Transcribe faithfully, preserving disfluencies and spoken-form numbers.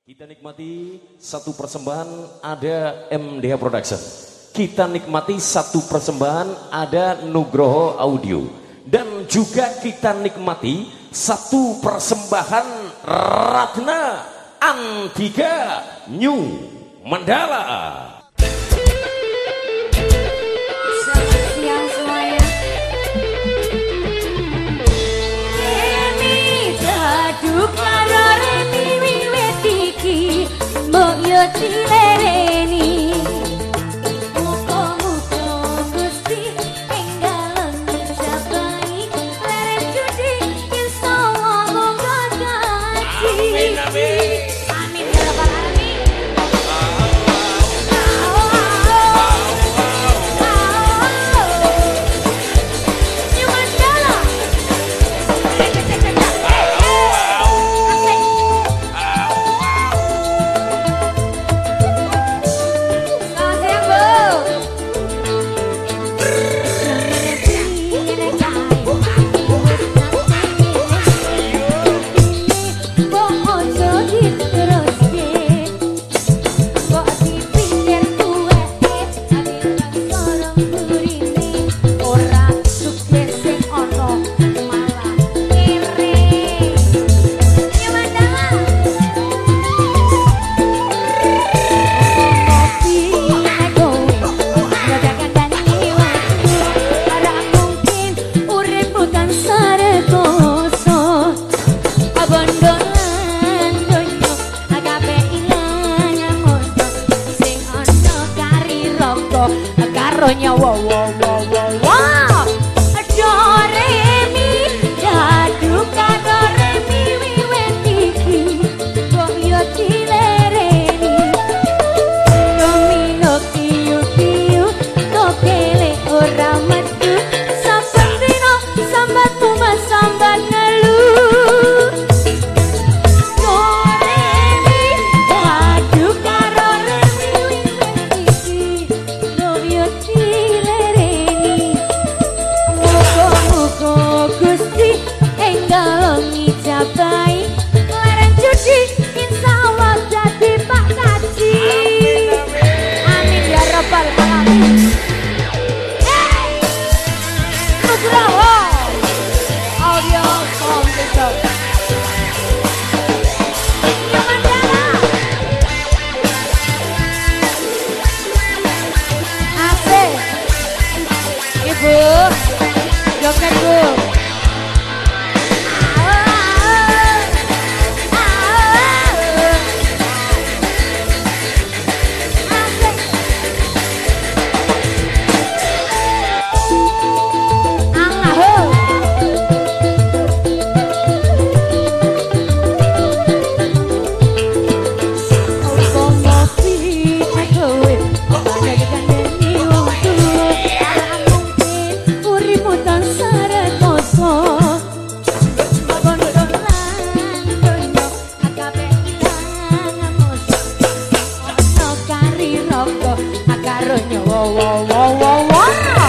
Kita nikmati satu persembahan ada M D H Production. Kita nikmati satu persembahan ada Nugroho Audio. Dan juga kita nikmati satu persembahan Ratna Antika New Mandala. Yo dilereni muka-muka Gusti enggal mencapai lereng judi insya Allah moga gaji. Amin amin amin ya rabbal alamin. New Mandala. Karonya wow wow wow wow wow do re mi dadu karo re mi wiwit iki kok yo dilereni domino kiyu kiyu kok kele ora metu sambat dino sambat puma sambat ngelu do re mi dadu karo re mi wiwit iki kok yo Gusti enggal ngijabai lereng judi insya Allah jadi Pak Kaji. Amin ya rabbal alamin. Hey, Nugroho Audio Komputer. New Mandala. Asik. Ibu joget bu. Wow wow wow wow wow.